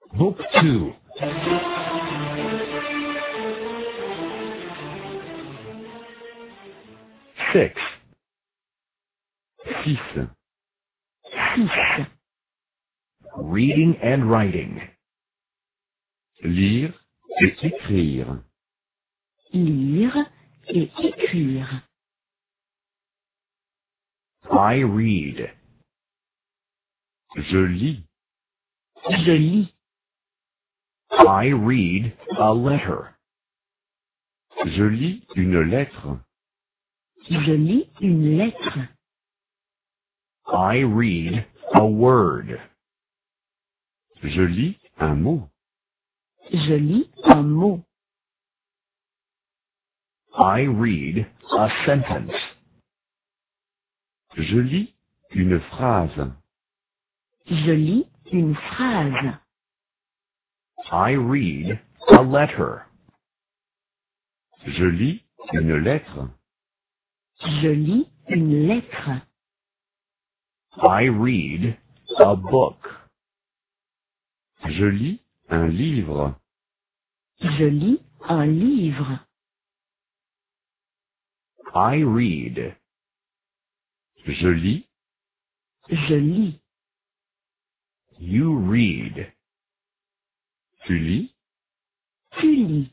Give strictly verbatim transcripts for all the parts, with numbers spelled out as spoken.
Book two. Six. Six. Six. Reading and writing. Lire et écrire. Lire et écrire. I read. Je lis. Je lis. I read a letter. Je lis une lettre. Je lis une lettre. I read a word. Je lis un mot. Je lis un mot. I read a sentence. Je lis une phrase. Je lis une phrase. I read a letter. Je lis une lettre. Je lis une lettre. I read a book. Je lis un livre. Je lis un livre. I read. Je lis. Je lis. You read. Tu lis. Tu lis.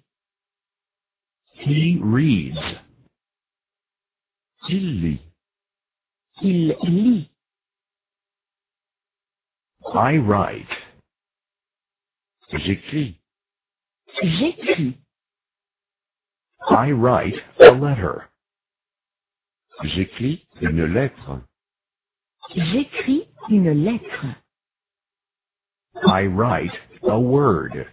He reads. Il lit. Il lit. I write. J'écris. J'écris. I write a letter. J'écris une lettre. J'écris une lettre. I write a word.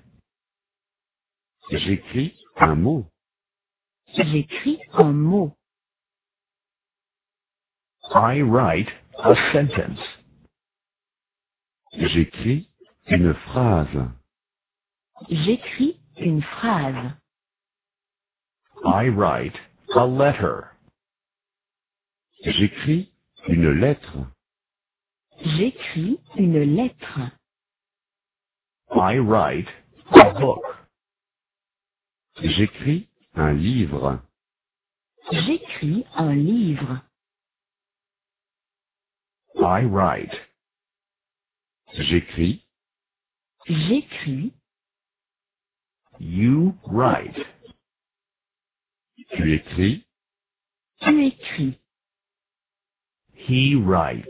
J'écris un mot. J'écris un mot. I write a sentence. J'écris une phrase. J'écris une phrase. I write a letter. J'écris une lettre. J'écris une lettre. I write a book. J'écris un livre. J'écris un livre. I write. J'écris. J'écris. You write. Tu écris. Tu écris. He writes.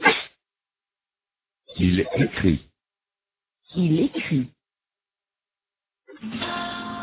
Il écrit. Il écrit.